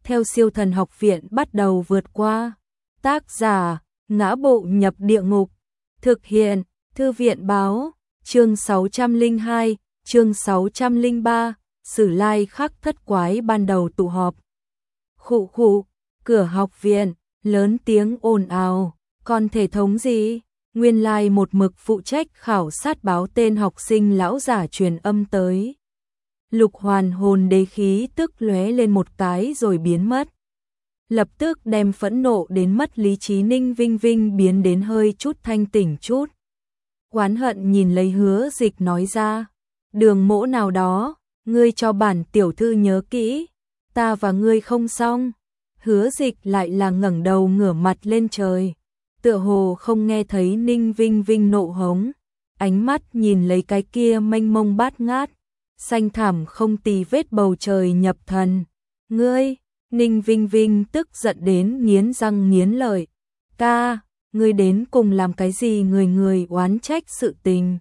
theo siêu thần học viện bắt đầu vượt qua. Tác giả, ngã bộ nhập địa ngục. Thực hiện, Thư viện báo, chương 602, chương 603, Sử Lai Khắc Thất Quái ban đầu tụ họp. Khụ khụ, cửa học viện, lớn tiếng ồn ào, còn thể thống gì? Nguyên lai một mực phụ trách khảo sát báo tên học sinh lão giả truyền âm tới. Lục hoàn hồn đế khí tức lóe lên một cái rồi biến mất. Lập tức đem phẫn nộ đến mất lý trí Ninh Vinh Vinh biến đến hơi chút thanh tỉnh chút. Oán hận nhìn lấy Hứa Dịch nói ra, Đường Mỗ nào đó, ngươi cho bản tiểu thư nhớ kỹ, ta và ngươi không xong. Hứa Dịch lại là ngẩng đầu ngửa mặt lên trời, tựa hồ không nghe thấy Ninh Vinh Vinh nộ hống, ánh mắt nhìn lấy cái kia mênh mông bát ngát, xanh thẳm không tì vết bầu trời nhập thần. Ngươi, Ninh Vinh Vinh tức giận đến nghiến răng nghiến lợi. Ca, ngươi đến cùng làm cái gì người người oán trách sự tình?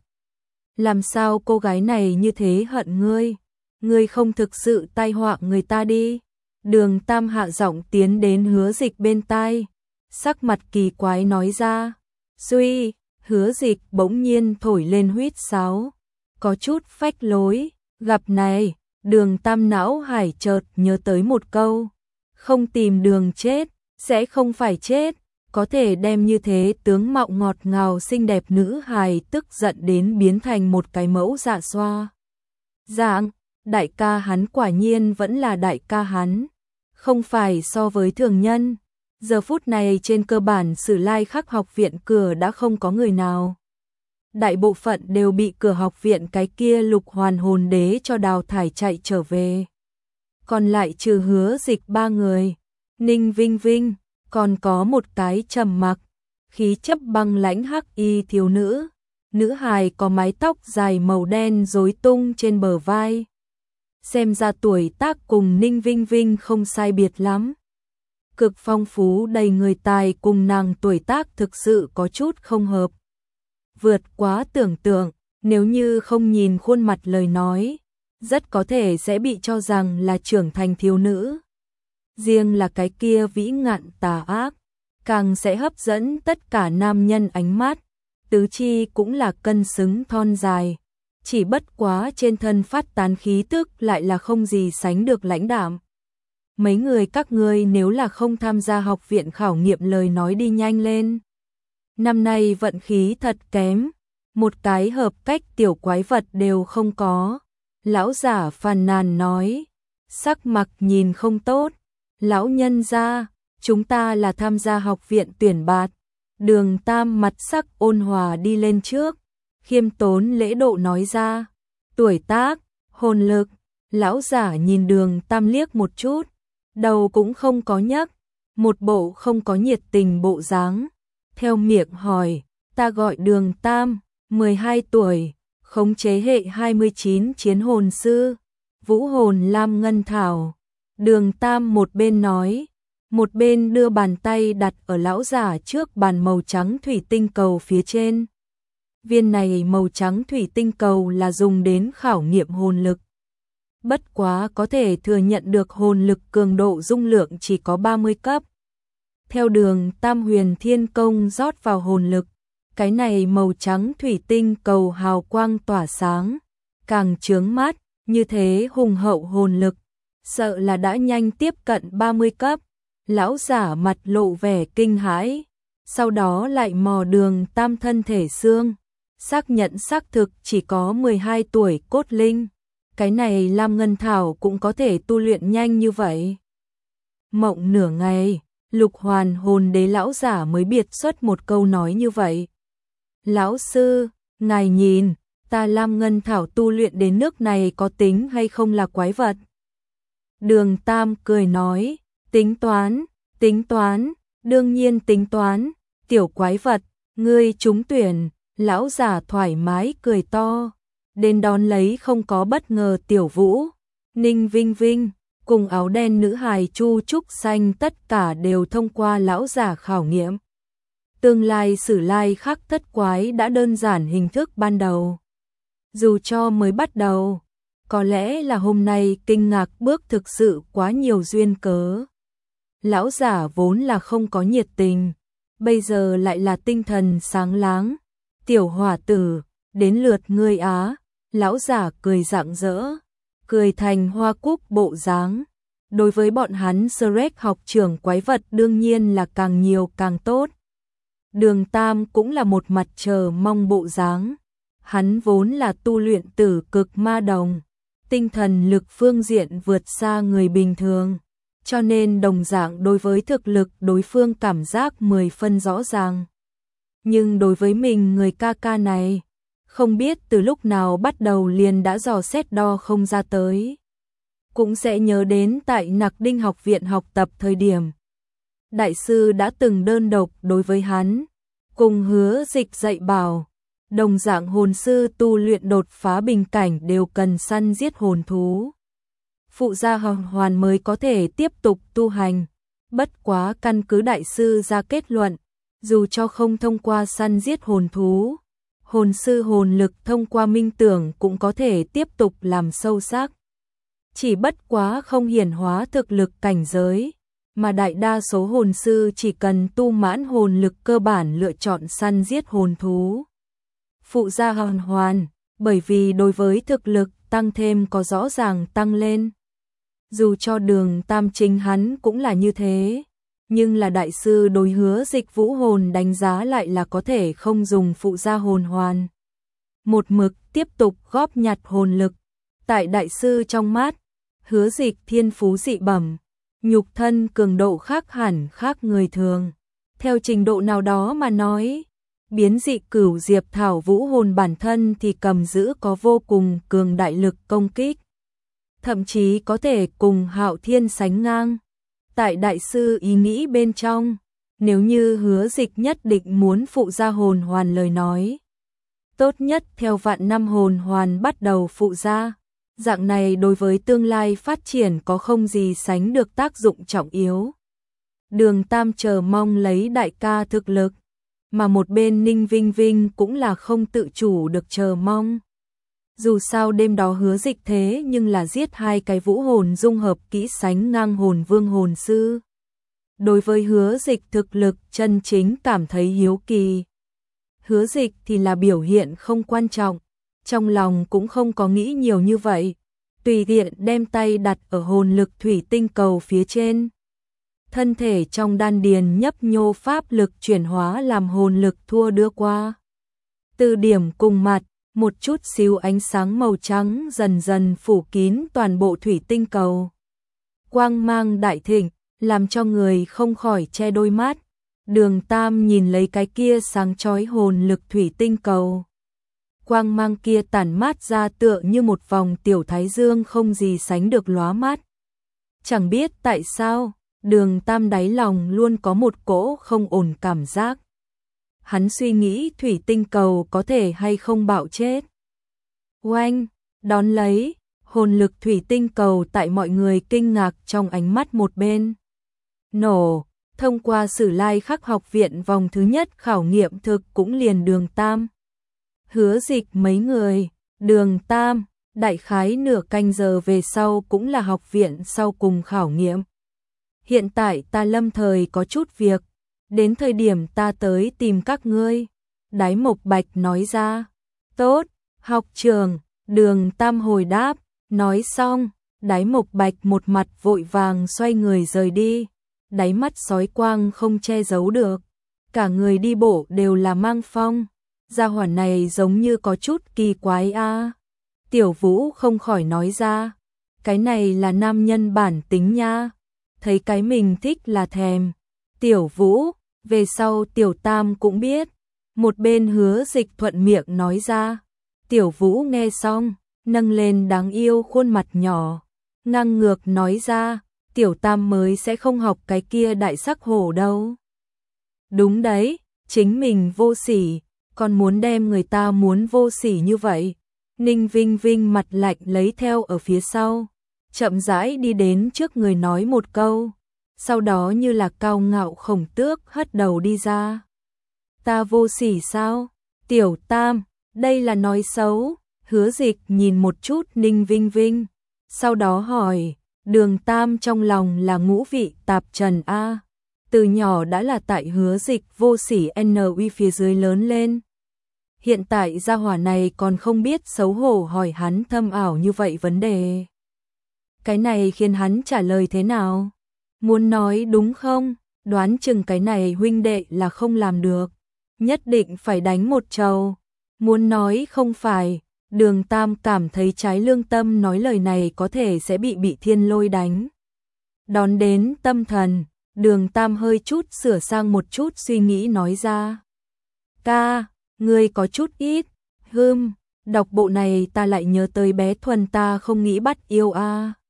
Làm sao cô gái này như thế hận ngươi? Ngươi không thực sự tai họa người ta đi. Đường Tam hạ giọng tiến đến Hứa Dịch bên tai, sắc mặt kỳ quái nói ra. Suy, Hứa Dịch bỗng nhiên thổi lên huýt sáo, có chút phách lối. Gặp này, Đường Tam não hải chợt nhớ tới một câu, không tìm đường chết, sẽ không phải chết. Có thể đem như thế tướng mạo ngọt ngào xinh đẹp nữ hài tức giận đến biến thành một cái mẫu dạ xoa. Dạng, đại ca hắn quả nhiên vẫn là đại ca hắn, không phải so với thường nhân. Giờ phút này trên cơ bản Sử Lai Khắc học viện cửa đã không có người nào. Đại bộ phận đều bị cửa học viện cái kia Lục hoàn hồn đế cho đào thải chạy trở về. Còn lại trừ Hứa Dịch 3 người, Ninh Vinh Vinh, còn có một cái trầm mặc, khí chất băng lãnh hắc y thiếu nữ. Nữ hài có mái tóc dài màu đen rối tung trên bờ vai. Xem ra tuổi tác cùng Ninh Vinh Vinh không sai biệt lắm. Cực phong phú đầy người tài cùng nàng tuổi tác thực sự có chút không hợp. Vượt quá tưởng tượng, nếu như không nhìn khuôn mặt lời nói, rất có thể sẽ bị cho rằng là trưởng thành thiếu nữ. Riêng là cái kia vĩ ngạn tà ác, càng sẽ hấp dẫn tất cả nam nhân ánh mắt. Tứ chi cũng là cân xứng thon dài, chỉ bất quá trên thân phát tán khí tức lại là không gì sánh được lãnh đạm. Mấy người các ngươi nếu là không tham gia học viện khảo nghiệm lời nói đi nhanh lên. Năm nay vận khí thật kém, một cái hợp cách tiểu quái vật đều không có. Lão giả phàn nàn nói, sắc mặt nhìn không tốt. Lão nhân gia, chúng ta là tham gia học viện tuyển bạt. Đường Tam mặt sắc ôn hòa đi lên trước, khiêm tốn lễ độ nói ra. Tuổi tác, hồn lực. Lão giả nhìn Đường Tam liếc một chút, đầu cũng không có nhấc, một bộ không có nhiệt tình bộ dáng. Theo miệng hỏi, ta gọi Đường Tam, 12 tuổi, khống chế hệ 29 chiến hồn sư, vũ hồn lam ngân thảo. Đường Tam một bên nói, một bên đưa bàn tay đặt ở lão giả trước bàn màu trắng thủy tinh cầu phía trên. Viên này màu trắng thủy tinh cầu là dùng đến khảo nghiệm hồn lực. Bất quá có thể thừa nhận được hồn lực cường độ dung lượng chỉ có 30 cấp. Theo Đường Tam huyền thiên công rót vào hồn lực, cái này màu trắng thủy tinh cầu hào quang tỏa sáng, càng chướng mắt, như thế hùng hậu hồn lực, sợ là đã nhanh tiếp cận 30 cấp. Lão giả mặt lộ vẻ kinh hãi, sau đó lại mò Đường Tam thân thể xương, xác nhận xác thực chỉ có 12 tuổi cốt linh. Cái này Lam Ngân Thảo cũng có thể tu luyện nhanh như vậy. Mộng nửa ngày, Lục hoàn hồn đế lão giả mới biệt xuất một câu nói như vậy. Lão sư, ngài nhìn, ta Lam Ngân Thảo tu luyện đến nước này có tính hay không là quái vật? Đường Tam cười nói, tính toán, đương nhiên tính toán, tiểu quái vật, ngươi trúng tuyển. Lão giả thoải mái cười to, đến đón lấy không có bất ngờ Tiểu Vũ, Ninh Vinh Vinh, cùng áo đen nữ hài Chu Trúc Xanh tất cả đều thông qua lão giả khảo nghiệm. Tương lai Sử Lai Khắc Thất Quái đã đơn giản hình thức ban đầu. Dù cho mới bắt đầu, có lẽ là hôm nay kinh ngạc bước thực sự quá nhiều duyên cớ. lão giả vốn là không có nhiệt tình, bây giờ lại là tinh thần sáng láng. Tiểu hỏa tử, đến lượt ngươi á, lão giả cười rạng rỡ, cười thành hoa cúc bộ dáng. Đối với bọn hắn Shrek học trưởng quái vật đương nhiên là càng nhiều càng tốt. Đường Tam cũng là một mặt chờ mong bộ dáng. Hắn vốn là tu luyện tử cực ma đồng, tinh thần lực phương diện vượt xa người bình thường, cho nên đồng dạng đối với thực lực đối phương cảm giác 10 phân rõ ràng. Nhưng đối với mình người ca ca này, không biết từ lúc nào bắt đầu liền đã dò xét đo không ra tới. Cũng sẽ nhớ đến tại Nặc Đinh học viện học tập thời điểm. Đại sư đã từng đơn độc đối với hắn, cùng Hứa Dịch dạy bảo, đồng dạng hồn sư tu luyện đột phá bình cảnh đều cần săn giết hồn thú. Phụ gia hoàn mới có thể tiếp tục tu hành, bất quá căn cứ đại sư ra kết luận, dù cho không thông qua săn giết hồn thú, hồn sư hồn lực thông qua minh tưởng cũng có thể tiếp tục làm sâu sắc. Chỉ bất quá không hiển hóa thực lực cảnh giới, mà đại đa số hồn sư chỉ cần tu mãn hồn lực cơ bản lựa chọn săn giết hồn thú. Phụ gia hoàn, bởi vì đối với thực lực tăng thêm có rõ ràng tăng lên. Dù cho Đường Tam chính hắn cũng là như thế, nhưng là đại sư đối Hứa Dịch vũ hồn đánh giá lại là có thể không dùng phụ gia hồn hoàn. Một mực tiếp tục góp nhặt hồn lực, tại đại sư trong mắt, Hứa Dịch thiên phú dị bẩm, nhục thân cường độ khác hẳn khác người thường. Theo trình độ nào đó mà nói, biến dị cửu diệp thảo vũ hồn bản thân thì cầm giữ có vô cùng cường đại lực công kích. Thậm chí có thể cùng Hạo Thiên sánh ngang. Tại đại sư ý nghĩ bên trong, nếu như Hứa Dịch nhất định muốn phụ gia hồn hoàn lời nói, tốt nhất theo vạn năm hồn hoàn bắt đầu phụ gia. Dạng này đối với tương lai phát triển có không gì sánh được tác dụng trọng yếu. Đường Tam chờ mong lấy đại ca thực lực, mà một bên Ninh Vinh Vinh cũng là không tự chủ được chờ mong. Dù sao đêm đó Hứa Dịch thế nhưng là giết 2 cái vũ hồn dung hợp kỹ sánh ngang hồn vương hồn sư. Đối với Hứa Dịch thực lực chân chính cảm thấy hiếu kỳ. Hứa Dịch thì là biểu hiện không quan trọng, trong lòng cũng không có nghĩ nhiều như vậy, tùy tiện đem tay đặt ở hồn lực thủy tinh cầu phía trên. Thân thể trong đan điền nhấp nhô pháp lực chuyển hóa làm hồn lực thua đưa qua. Từ điểm cùng mặt, một chút xíu ánh sáng màu trắng dần dần phủ kín toàn bộ thủy tinh cầu. Quang mang đại thịnh, làm cho người không khỏi che đôi mắt. Đường Tam nhìn lấy cái kia sáng chói hồn lực thủy tinh cầu. Quang mang kia tản mát ra tựa như một vòng tiểu thái dương không gì sánh được lóa mắt. Chẳng biết tại sao, Đường Tam đáy lòng luôn có một cỗ không ổn cảm giác. Hắn suy nghĩ thủy tinh cầu có thể hay không bạo chết. Oanh, đón lấy, hồn lực thủy tinh cầu tại mọi người kinh ngạc trong ánh mắt một bên. Nổ, thông qua Sử Lai Khắc học viện vòng thứ nhất khảo nghiệm thực cũng liền Đường Tam. Hứa Dịch mấy người, Đường Tam, đại khái nửa canh giờ về sau cũng là học viện sau cùng khảo nghiệm. Hiện tại ta lâm thời có chút việc, đến thời điểm ta tới tìm các ngươi. Đái Mộc Bạch nói ra. Tốt, học trường, Đường Tam hồi đáp, nói xong, Đái Mộc Bạch một mặt vội vàng xoay người rời đi. Đáy mắt sói quang không che giấu được, cả người đi bộ đều là mang phong. Gia hỏa này giống như có chút kỳ quái a. Tiểu Vũ không khỏi nói ra, cái này là nam nhân bản tính nha, thấy cái mình thích là thèm. Tiểu Vũ, về sau Tiểu Tam cũng biết. Một bên Hứa Dịch thuận miệng nói ra. Tiểu Vũ nghe xong, nâng lên đáng yêu khuôn mặt nhỏ, ngang ngược nói ra, Tiểu Tam mới sẽ không học cái kia đại sắc hổ đâu. Đúng đấy, chính mình vô sỉ, còn muốn đem người ta muốn vô sỉ như vậy. Ninh Vinh Vinh mặt lạnh lấy theo ở phía sau, chậm rãi đi đến trước người nói một câu, sau đó như là cao ngạo khổng tước hất đầu đi ra. Ta vô sỉ sao? Tiểu Tam, đây là nói xấu. Hứa Dịch nhìn một chút Ninh Vinh Vinh, sau đó hỏi, Đường Tam trong lòng là ngũ vị tạp trần a. Từ nhỏ đã là tại Hứa Dịch vô sỉ NUy phía dưới lớn lên. Hiện tại gia hỏa này còn không biết xấu hổ hỏi hắn thâm ảo như vậy vấn đề. Cái này khiến hắn trả lời thế nào? Muốn nói đúng không? Đoán chừng cái này huynh đệ là không làm được. Nhất định phải đánh một trầu. Muốn nói không phải, Đường Tam cảm thấy trái lương tâm nói lời này có thể sẽ bị Thiên Lôi đánh. Đón đến tâm thần, Đường Tam hơi chút sửa sang một chút suy nghĩ nói ra. Ca, ngươi có chút ít, đọc bộ này ta lại nhớ tới bé Thuần ta không nghĩ bắt yêu a.